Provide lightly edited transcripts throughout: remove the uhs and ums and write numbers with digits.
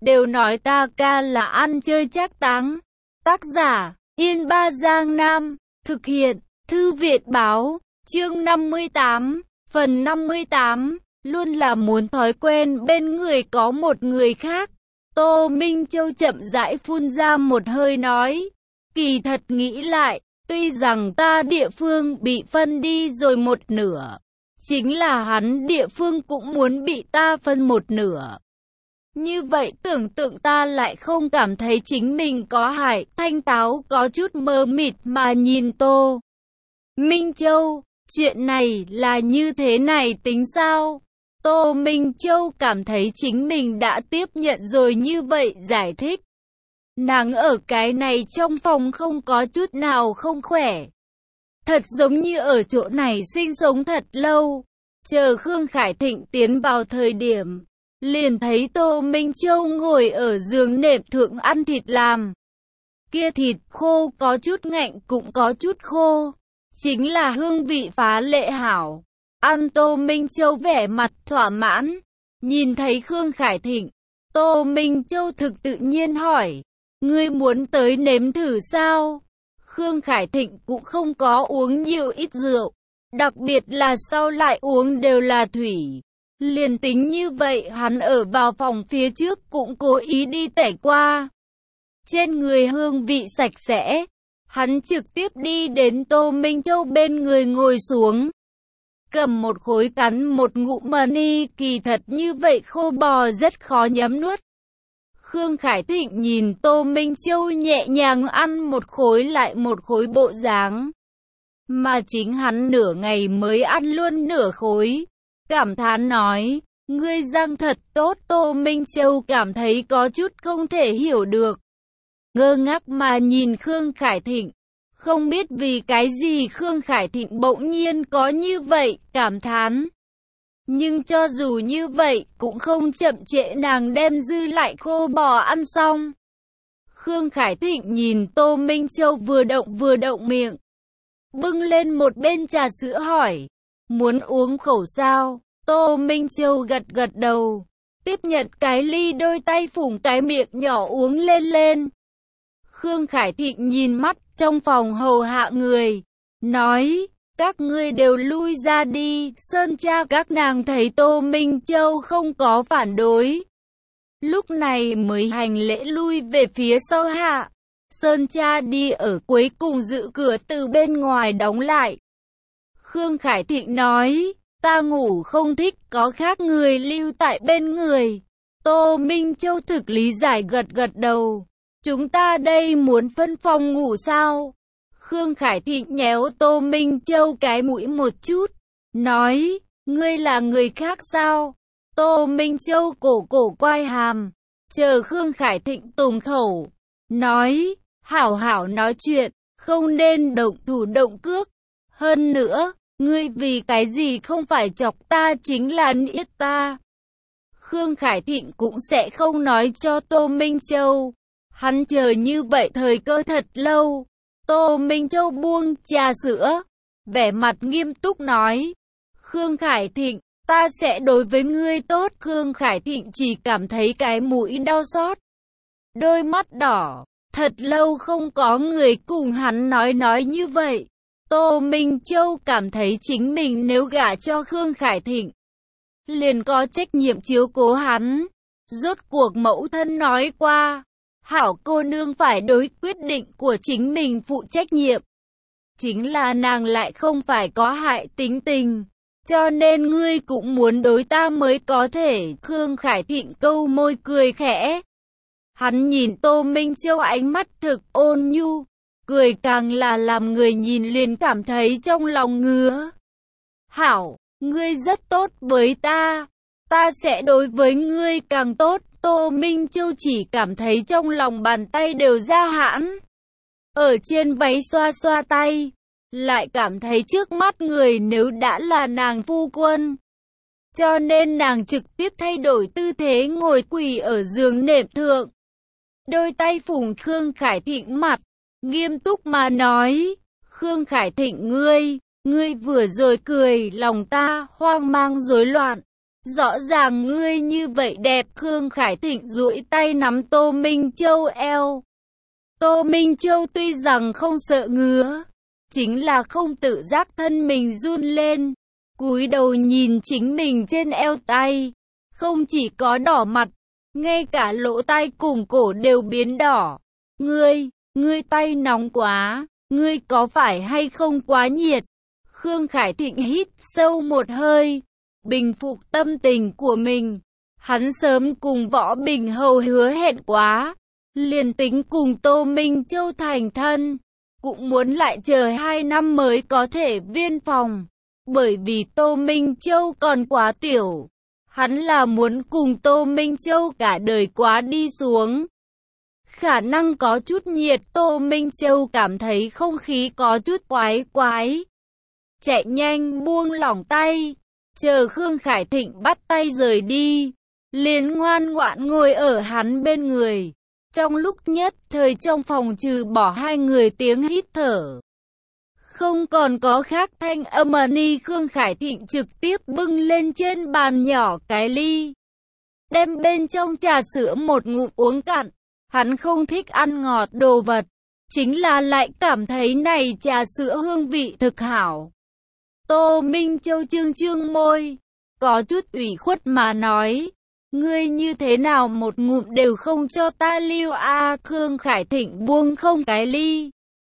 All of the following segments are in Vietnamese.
đều nói ta ca là ăn chơi trác táng. Tác giả, Yên Ba Giang Nam, thực hiện, Thư viện báo, chương 58, phần 58, luôn là muốn thói quen bên người có một người khác. Tô Minh Châu chậm rãi phun ra một hơi nói, kỳ thật nghĩ lại, tuy rằng ta địa phương bị phân đi rồi một nửa, chính là hắn địa phương cũng muốn bị ta phân một nửa. Như vậy tưởng tượng ta lại không cảm thấy chính mình có hại. Thanh Táo có chút mơ mịt mà nhìn Tô Minh Châu, chuyện này là như thế này tính sao? Tô Minh Châu cảm thấy chính mình đã tiếp nhận rồi như vậy giải thích. Nàng ở cái này trong phòng không có chút nào không khỏe. Thật giống như ở chỗ này sinh sống thật lâu. Chờ Khương Khải Thịnh tiến vào thời điểm, liền thấy Tô Minh Châu ngồi ở giường nệm thượng ăn thịt làm. Kia thịt khô có chút ngạnh cũng có chút khô, chính là hương vị phá lệ hảo. Ăn Tô Minh Châu vẻ mặt thỏa mãn. Nhìn thấy Khương Khải Thịnh, Tô Minh Châu thực tự nhiên hỏi, ngươi muốn tới nếm thử sao? Khương Khải Thịnh cũng không có uống nhiều ít rượu, đặc biệt là sau lại uống đều là thủy. Liền tính như vậy hắn ở vào phòng phía trước cũng cố ý đi tẩy qua. Trên người hương vị sạch sẽ, hắn trực tiếp đi đến Tô Minh Châu bên người ngồi xuống. Cầm một khối cắn một ngụm mà ni, kỳ thật như vậy khô bò rất khó nhấm nuốt. Khương Khải Thịnh nhìn Tô Minh Châu nhẹ nhàng ăn một khối lại một khối bộ dáng. Mà chính hắn nửa ngày mới ăn luôn nửa khối. Cảm thán nói, ngươi răng thật tốt. Tô Minh Châu cảm thấy có chút không thể hiểu được. Ngơ ngác mà nhìn Khương Khải Thịnh. Không biết vì cái gì Khương Khải Thịnh bỗng nhiên có như vậy, cảm thán. Nhưng cho dù như vậy, cũng không chậm trễ nàng đem dư lại khô bò ăn xong. Khương Khải Thịnh nhìn Tô Minh Châu vừa động miệng. Bưng lên một bên trà sữa hỏi, muốn uống khẩu sao? Tô Minh Châu gật gật đầu, tiếp nhận cái ly, đôi tay phủng cái miệng nhỏ uống lên. Khương Khải Thịnh nhìn mắt trong phòng hầu hạ người, nói, các ngươi đều lui ra đi. Sơn cha các nàng thấy Tô Minh Châu không có phản đối, lúc này mới hành lễ lui về phía sau hạ. Sơn cha đi ở cuối cùng giữ cửa từ bên ngoài đóng lại. Khương Khải Thịnh nói, ta ngủ không thích có khác người lưu tại bên người. Tô Minh Châu thực lý giải gật gật đầu. Chúng ta đây muốn phân phòng ngủ sao? Khương Khải Thịnh nhéo Tô Minh Châu cái mũi một chút, nói, ngươi là người khác sao? Tô Minh Châu cổ quay hàm, chờ Khương Khải Thịnh tùng khẩu, nói, hảo hảo nói chuyện, không nên động thủ động cước. Hơn nữa, ngươi vì cái gì không phải chọc ta chính là niết ta. Khương Khải Thịnh cũng sẽ không nói cho Tô Minh Châu. Hắn chờ như vậy thời cơ thật lâu. Tô Minh Châu buông trà sữa, vẻ mặt nghiêm túc nói, Khương Khải Thịnh, ta sẽ đối với ngươi tốt. Khương Khải Thịnh chỉ cảm thấy cái mũi đau xót, đôi mắt đỏ, thật lâu không có người cùng hắn nói như vậy. Tô Minh Châu cảm thấy chính mình nếu gả cho Khương Khải Thịnh, liền có trách nhiệm chiếu cố hắn. Rốt cuộc mẫu thân nói qua, hảo cô nương phải đối quyết định của chính mình phụ trách nhiệm. Chính là nàng lại không phải có hại tính tình, cho nên ngươi cũng muốn đối ta mới có thể. Khương Khải Thịnh câu môi cười khẽ. Hắn nhìn Tô Minh Châu ánh mắt thực ôn nhu, cười càng là làm người nhìn liền cảm thấy trong lòng ngứa. Hảo, ngươi rất tốt với ta, ta sẽ đối với ngươi càng tốt. Tô Minh Châu chỉ cảm thấy trong lòng bàn tay đều ra hãn. Ở trên váy xoa xoa tay, lại cảm thấy trước mắt người nếu đã là nàng phu quân. Cho nên nàng trực tiếp thay đổi tư thế ngồi quỳ ở giường nệm thượng. Đôi tay phủng Khương Khải Thịnh mặt, nghiêm túc mà nói, Khương Khải Thịnh ngươi vừa rồi cười lòng ta hoang mang rối loạn. Rõ ràng ngươi như vậy đẹp. Khương Khải Thịnh duỗi tay nắm Tô Minh Châu eo. Tô Minh Châu tuy rằng không sợ ngứa, chính là không tự giác thân mình run lên, cúi đầu nhìn chính mình trên eo tay, không chỉ có đỏ mặt, ngay cả lỗ tai cùng cổ đều biến đỏ. Ngươi tay nóng quá, ngươi có phải hay không quá nhiệt? Khương Khải Thịnh hít sâu một hơi, bình phục tâm tình của mình. Hắn sớm cùng Võ Bình Hầu hứa hẹn quá, liền tính cùng Tô Minh Châu thành thân, cũng muốn lại chờ 2 năm mới có thể viên phòng. Bởi vì Tô Minh Châu còn quá tiểu, hắn là muốn cùng Tô Minh Châu cả đời quá đi xuống. Khả năng có chút nhiệt, Tô Minh Châu cảm thấy không khí có chút quái quái. Chạy nhanh buông lỏng tay, chờ Khương Khải Thịnh bắt tay rời đi, liền ngoan ngoãn ngồi ở hắn bên người. Trong lúc nhất thời trong phòng trừ bỏ 2 người tiếng hít thở, không còn có khác thanh âm. Khương Khải Thịnh trực tiếp bưng lên trên bàn nhỏ cái ly, đem bên trong trà sữa một ngụm uống cạn. Hắn không thích ăn ngọt đồ vật, chính là lại cảm thấy này trà sữa hương vị thực hảo. Tô Minh Châu trương môi, có chút ủy khuất mà nói, ngươi như thế nào một ngụm đều không cho ta lưu a? Khương Khải Thịnh buông không cái ly,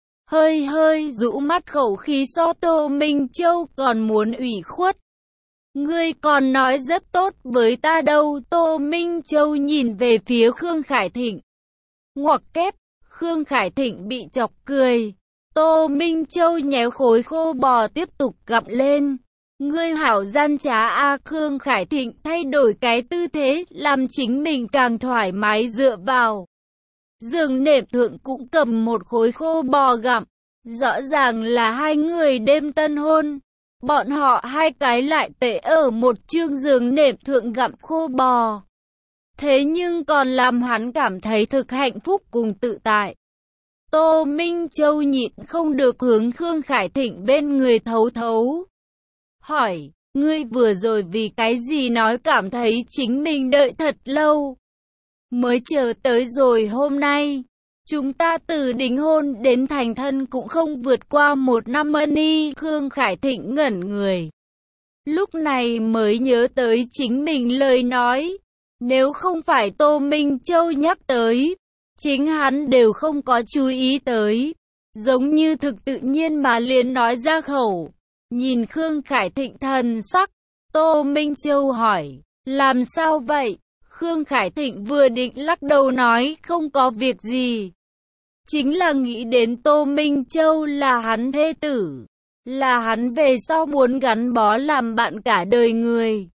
hơi rũ mắt, khẩu khí so Tô Minh Châu còn muốn ủy khuất. Ngươi còn nói rất tốt với ta đâu. Tô Minh Châu nhìn về phía Khương Khải Thịnh, ngoặc kép. Khương Khải Thịnh bị chọc cười. Tô Minh Châu nhéo khối khô bò tiếp tục gặm lên. Ngươi hảo gian trá a. Khương Khải Thịnh thay đổi cái tư thế, làm chính mình càng thoải mái dựa vào giường nệm thượng, cũng cầm một khối khô bò gặm. Rõ ràng là 2 người đêm tân hôn, bọn họ 2 cái lại tệ ở một chương giường nệm thượng gặm khô bò. Thế nhưng còn làm hắn cảm thấy thực hạnh phúc cùng tự tại. Tô Minh Châu nhịn không được hướng Khương Khải Thịnh bên người thấu thấu. Hỏi, ngươi vừa rồi vì cái gì nói cảm thấy chính mình đợi thật lâu mới chờ tới rồi hôm nay? Chúng ta từ đính hôn đến thành thân cũng không vượt qua 1 năm. Khương Khải Thịnh ngẩn người, lúc này mới nhớ tới chính mình lời nói. Nếu không phải Tô Minh Châu nhắc tới, chính hắn đều không có chú ý tới, giống như thực tự nhiên mà liền nói ra khẩu. Nhìn Khương Khải Thịnh thần sắc, Tô Minh Châu hỏi, làm sao vậy? Khương Khải Thịnh vừa định lắc đầu nói không có việc gì, chính là nghĩ đến Tô Minh Châu là hắn thê tử, là hắn về sau muốn gắn bó làm bạn cả đời người.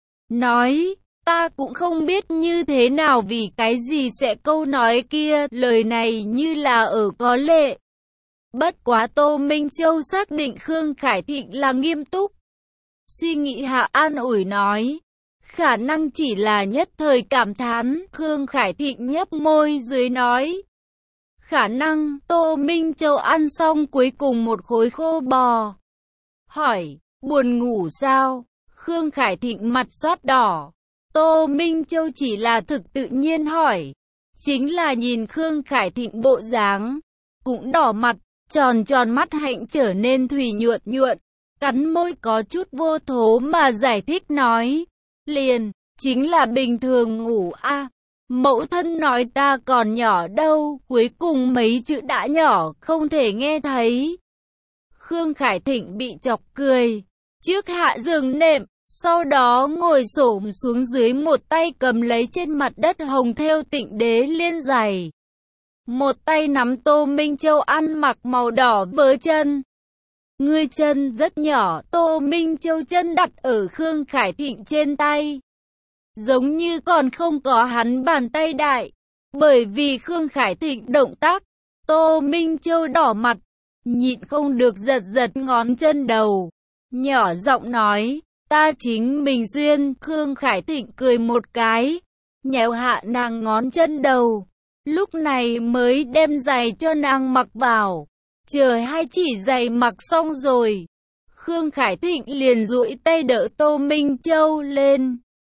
Nói, ta cũng không biết như thế nào vì cái gì sẽ câu nói kia, lời này như là ở có lệ. Bất quá Tô Minh Châu xác định Khương Khải Thịnh là nghiêm túc. Suy nghĩ hạ an ủi nói, khả năng chỉ là nhất thời cảm thán. Khương Khải Thịnh nhếch môi dưới nói, khả năng. Tô Minh Châu ăn xong cuối cùng một khối khô bò, hỏi, buồn ngủ sao? Khương Khải Thịnh mặt xót đỏ. Tô Minh Châu chỉ là thực tự nhiên hỏi, chính là nhìn Khương Khải Thịnh bộ dáng cũng đỏ mặt, tròn mắt hạnh trở nên thủy nhuận, cắn môi có chút vô thố mà giải thích nói, liền, chính là bình thường ngủ a. Mẫu thân nói ta còn nhỏ đâu, cuối cùng mấy chữ đã nhỏ không thể nghe thấy. Khương Khải Thịnh bị chọc cười, trước hạ giường nệm, sau đó ngồi xổm xuống dưới, một tay cầm lấy trên mặt đất hồng thêu Tịnh Đế liên giày, một tay nắm Tô Minh Châu ăn mặc màu đỏ vớ chân. Ngươi chân rất nhỏ. Tô Minh Châu chân đặt ở Khương Khải Thịnh trên tay, giống như còn không có hắn bàn tay đại. Bởi vì Khương Khải Thịnh động tác, Tô Minh Châu đỏ mặt, nhịn không được giật ngón chân đầu, nhỏ giọng nói, ta chính mình duyên. Khương Khải Thịnh cười một cái, nhéo hạ nàng ngón chân đầu, lúc này mới đem giày cho nàng mặc vào. Chờ 2 chỉ giày mặc xong rồi, Khương Khải Thịnh liền duỗi tay đỡ Tô Minh Châu lên.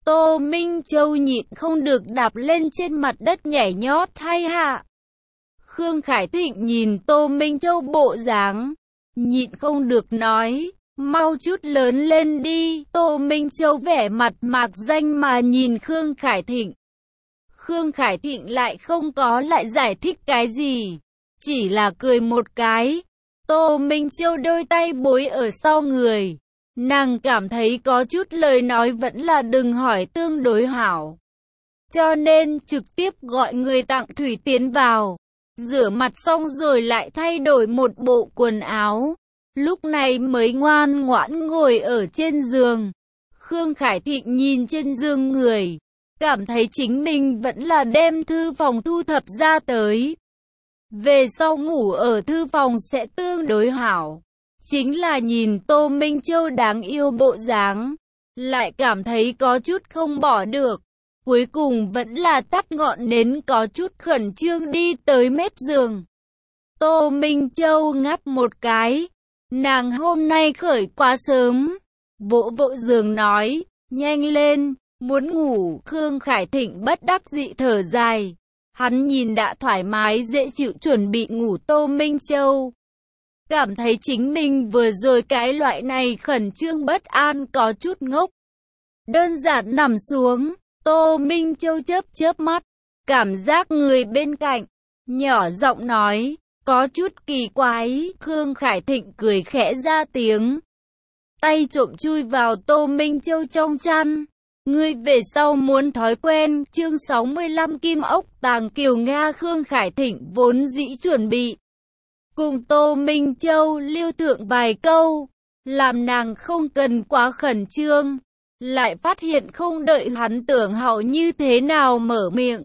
Tô Minh Châu nhịn không được đạp lên trên mặt đất nhảy nhót hay hạ. Khương Khải Thịnh nhìn Tô Minh Châu bộ dáng, nhịn không được nói, mau chút lớn lên đi. Tô Minh Châu vẻ mặt mạc danh mà nhìn Khương Khải Thịnh. Khương Khải Thịnh lại không có lại giải thích cái gì, chỉ là cười một cái. Tô Minh Châu đôi tay bối ở sau người. Nàng cảm thấy có chút lời nói vẫn là đừng hỏi tương đối hảo. Cho nên trực tiếp gọi người tặng thủy tiến vào. Rửa mặt xong rồi lại thay đổi một bộ quần áo. Lúc này mới ngoan ngoãn ngồi ở trên giường. Khương Khải Thịnh nhìn trên giường người, cảm thấy chính mình vẫn là đem thư phòng thu thập ra tới. Về sau ngủ ở thư phòng sẽ tương đối hảo. Chính là nhìn Tô Minh Châu đáng yêu bộ dáng, lại cảm thấy có chút không bỏ được. Cuối cùng vẫn là tắt ngọn nến, có chút khẩn trương đi tới mép giường. Tô Minh Châu ngáp một cái. Nàng hôm nay khởi quá sớm. Vỗ vỗ giường nói, nhanh lên, muốn ngủ. Khương Khải Thịnh bất đắc dĩ thở dài. Hắn nhìn đã thoải mái dễ chịu chuẩn bị ngủ Tô Minh Châu. Cảm thấy chính mình vừa rồi cái loại này khẩn trương bất an có chút ngốc. Đơn giản nằm xuống, Tô Minh Châu chớp chớp mắt, cảm giác người bên cạnh, nhỏ giọng nói, có chút kỳ quái. Khương Khải Thịnh cười khẽ ra tiếng, tay trộm chui vào Tô Minh Châu trong chăn. Ngươi về sau muốn thói quen. Chương 65 Kim Ốc Tàng Kiều Nga. Khương Khải Thịnh vốn dĩ chuẩn bị cùng Tô Minh Châu liêu thượng vài câu, làm nàng không cần quá khẩn trương, lại phát hiện không đợi hắn tưởng hậu như thế nào mở miệng,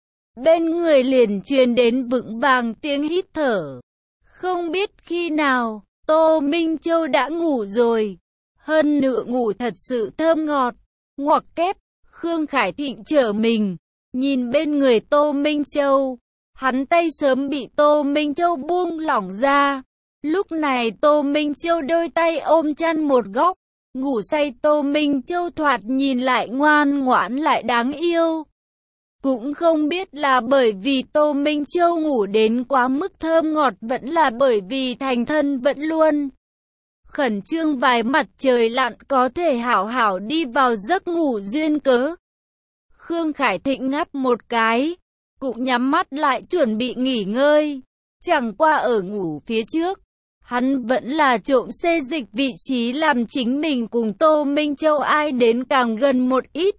bên người liền truyền đến vững vàng tiếng hít thở. Không biết khi nào, Tô Minh Châu đã ngủ rồi, hơn nữa ngủ thật sự thơm ngọt. Ngoặc kép, Khương Khải Thịnh trở mình, nhìn bên người Tô Minh Châu. Hắn tay sớm bị Tô Minh Châu buông lỏng ra. Lúc này Tô Minh Châu đôi tay ôm chăn một góc, ngủ say. Tô Minh Châu thoạt nhìn lại ngoan ngoãn lại đáng yêu. Cũng không biết là bởi vì Tô Minh Châu ngủ đến quá mức thơm ngọt, vẫn là bởi vì thành thân vẫn luôn khẩn trương vài mặt trời lặn có thể hảo hảo đi vào giấc ngủ duyên cớ. Khương Khải Thịnh ngáp một cái, cũng nhắm mắt lại chuẩn bị nghỉ ngơi. Chẳng qua ở ngủ phía trước, hắn vẫn là trộm xê dịch vị trí làm chính mình cùng Tô Minh Châu ai đến càng gần một ít.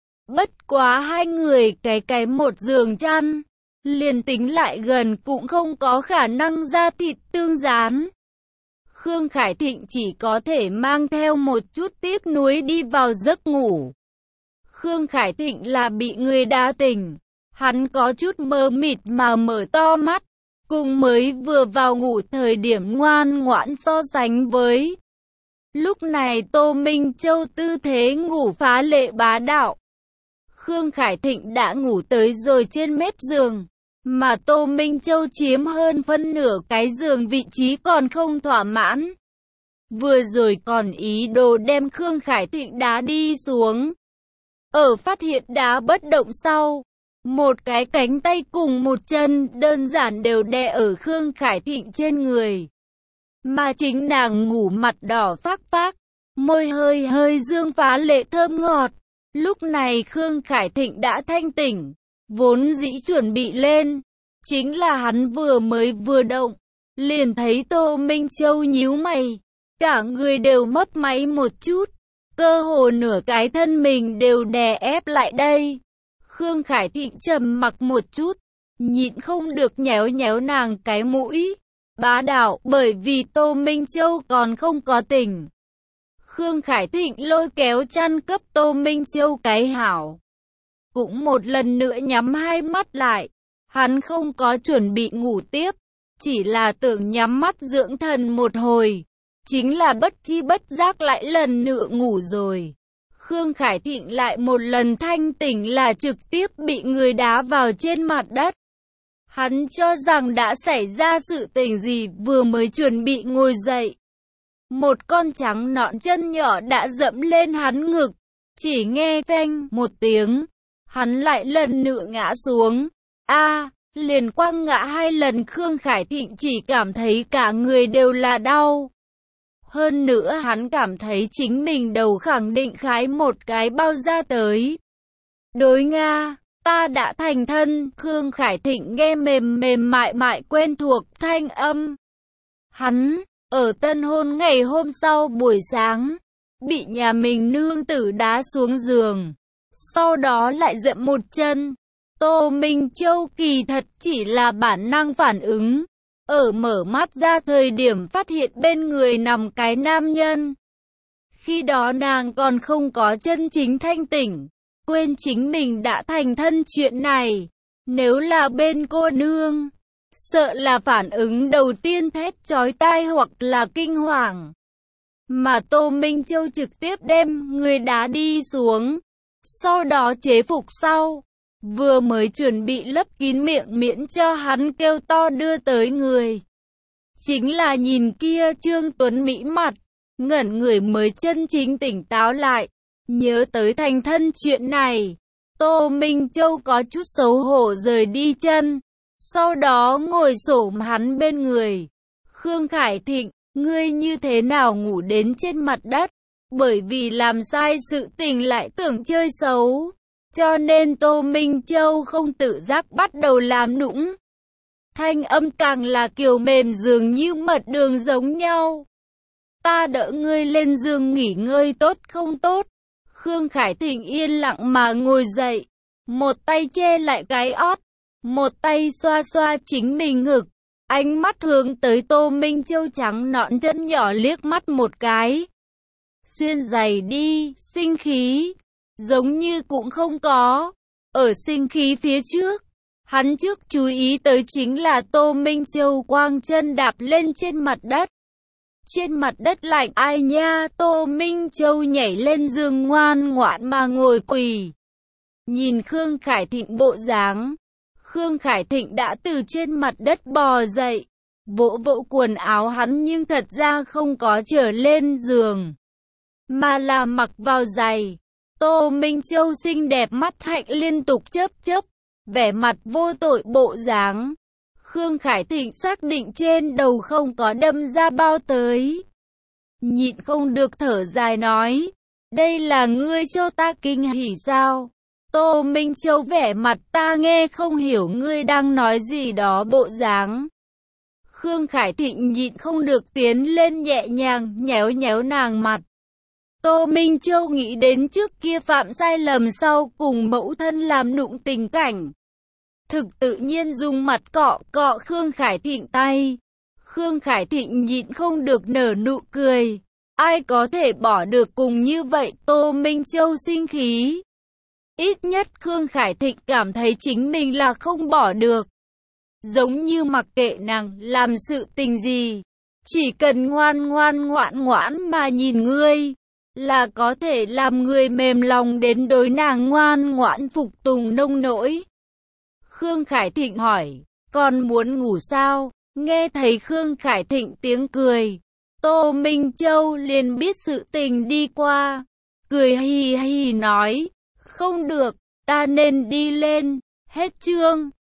Bất quá hai người cái một giường chăn, liền tính lại gần cũng không có khả năng da thịt tương dán. Khương Khải Thịnh chỉ có thể mang theo một chút tiếc nuối đi vào giấc ngủ. Khương Khải Thịnh là bị người đá tỉnh. Hắn có chút mơ mịt mà mở to mắt, cùng mới vừa vào ngủ thời điểm ngoan ngoãn so sánh với. Lúc này Tô Minh Châu tư thế ngủ phá lệ bá đạo. Khương Khải Thịnh đã ngủ tới rồi trên mép giường, mà Tô Minh Châu chiếm hơn phân nửa cái giường vị trí còn không thỏa mãn. Vừa rồi còn ý đồ đem Khương Khải Thịnh đá đi xuống. Ở phát hiện đá bất động sau, một cái cánh tay cùng một chân đơn giản đều đè ở Khương Khải Thịnh trên người. Mà chính nàng ngủ mặt đỏ phác phác, môi hơi hơi dương phá lệ thơm ngọt. Lúc này Khương Khải Thịnh đã thanh tỉnh, vốn dĩ chuẩn bị lên. Chính là hắn vừa động, liền thấy Tô Minh Châu nhíu mày, cả người đều mấp máy một chút, cơ hồ nửa cái thân mình đều đè ép lại đây. Khương Khải Thịnh trầm mặc một chút, nhịn không được nhéo nhéo nàng cái mũi, bá đạo, bởi vì Tô Minh Châu còn không có tỉnh. Khương Khải Thịnh lôi kéo chăn cấp Tô Minh Châu cái hảo, cũng một lần nữa nhắm hai mắt lại. Hắn không có chuẩn bị ngủ tiếp, chỉ là tưởng nhắm mắt dưỡng thần một hồi, chính là bất chi bất giác lại lần nữa ngủ rồi. Khương Khải Thịnh lại một lần thanh tỉnh là trực tiếp bị người đá vào trên mặt đất. Hắn cho rằng đã xảy ra sự tình gì, vừa mới chuẩn bị ngồi dậy, một con trắng nõn chân nhỏ đã dẫm lên hắn ngực, Chỉ nghe phanh một tiếng, hắn lại lần nữa ngã xuống. Liền quăng ngã 2 lần, Khương Khải Thịnh chỉ cảm thấy cả người đều là đau. Hơn nữa hắn cảm thấy chính mình đầu khẳng định khái một cái bao ra tới. Đối Nga, ta đã thành thân. Khương Khải Thịnh nghe mềm mềm mại mại quen thuộc thanh âm. Hắn, ở tân hôn ngày hôm sau buổi sáng, bị nhà mình nương tử đá xuống giường. Sau đó lại dậm một chân. Tô Minh Châu kỳ thật chỉ là bản năng phản ứng. Ở mở mắt ra thời điểm phát hiện bên người nằm cái nam nhân. Khi đó nàng còn không có chân chính thanh tỉnh, quên chính mình đã thành thân chuyện này. Nếu là bên cô nương, sợ là phản ứng đầu tiên thét chói tai hoặc là kinh hoàng. Mà Tô Minh Châu trực tiếp đem người đá đi xuống, sau đó chế phục sau. Vừa mới chuẩn bị lấp kín miệng miễn cho hắn kêu to đưa tới người. Chính là nhìn kia Trương Tuấn Mỹ mặt, ngẩn người mới chân chính tỉnh táo lại. Nhớ tới thành thân chuyện này, Tô Minh Châu có chút xấu hổ rời đi chân. Sau đó ngồi xổm hắn bên người. Khương Khải Thịnh, ngươi như thế nào ngủ đến trên mặt đất? Bởi vì làm sai sự tình lại tưởng chơi xấu, cho nên Tô Minh Châu không tự giác bắt đầu làm nũng. Thanh âm càng là kiều mềm dường như mật đường giống nhau. Ta đỡ ngươi lên giường nghỉ ngơi tốt không tốt? Khương Khải Thịnh yên lặng mà ngồi dậy, một tay che lại cái ót, một tay xoa xoa chính mình ngực, ánh mắt hướng tới Tô Minh Châu trắng nõn chân nhỏ liếc mắt một cái. Xuyên giày đi, sinh khí, giống như cũng không có. Ở sinh khí phía trước, hắn trước chú ý tới chính là Tô Minh Châu quang chân đạp lên trên mặt đất. Trên mặt đất lạnh ai nha, Tô Minh Châu nhảy lên giường ngoan ngoãn mà ngồi quỳ. Nhìn Khương Khải Thịnh bộ dáng, Khương Khải Thịnh đã từ trên mặt đất bò dậy, vỗ vỗ quần áo hắn nhưng thật ra không có trở lên giường, mà là mặc vào giày. Tô Minh Châu xinh đẹp mắt hạnh liên tục chớp chớp, vẻ mặt vô tội bộ dáng. Khương Khải Thịnh xác định trên đầu không có đâm ra bao tới. Nhịn không được thở dài nói, đây là ngươi cho ta kinh hỉ sao? Tô Minh Châu vẻ mặt ta nghe không hiểu ngươi đang nói gì đó bộ dáng. Khương Khải Thịnh nhịn không được tiến lên nhẹ nhàng nhéo nhéo nàng mặt. Tô Minh Châu nghĩ đến trước kia phạm sai lầm sau cùng mẫu thân làm nụng tình cảnh. Thực tự nhiên dùng mặt cọ cọ Khương Khải Thịnh tay. Khương Khải Thịnh nhịn không được nở nụ cười. Ai có thể bỏ được cùng như vậy? Tô Minh Châu sinh khí. Ít nhất Khương Khải Thịnh cảm thấy chính mình là không bỏ được. Giống như mặc kệ nàng làm sự tình gì, chỉ cần ngoan ngoãn mà nhìn ngươi, là có thể làm người mềm lòng đến đối nàng ngoan ngoãn phục tùng nông nỗi. Khương Khải Thịnh hỏi, còn muốn ngủ sao? Nghe thấy Khương Khải Thịnh tiếng cười, Tô Minh Châu liền biết sự tình đi qua, cười hì hì nói, không được, ta nên đi lên. Hết chương.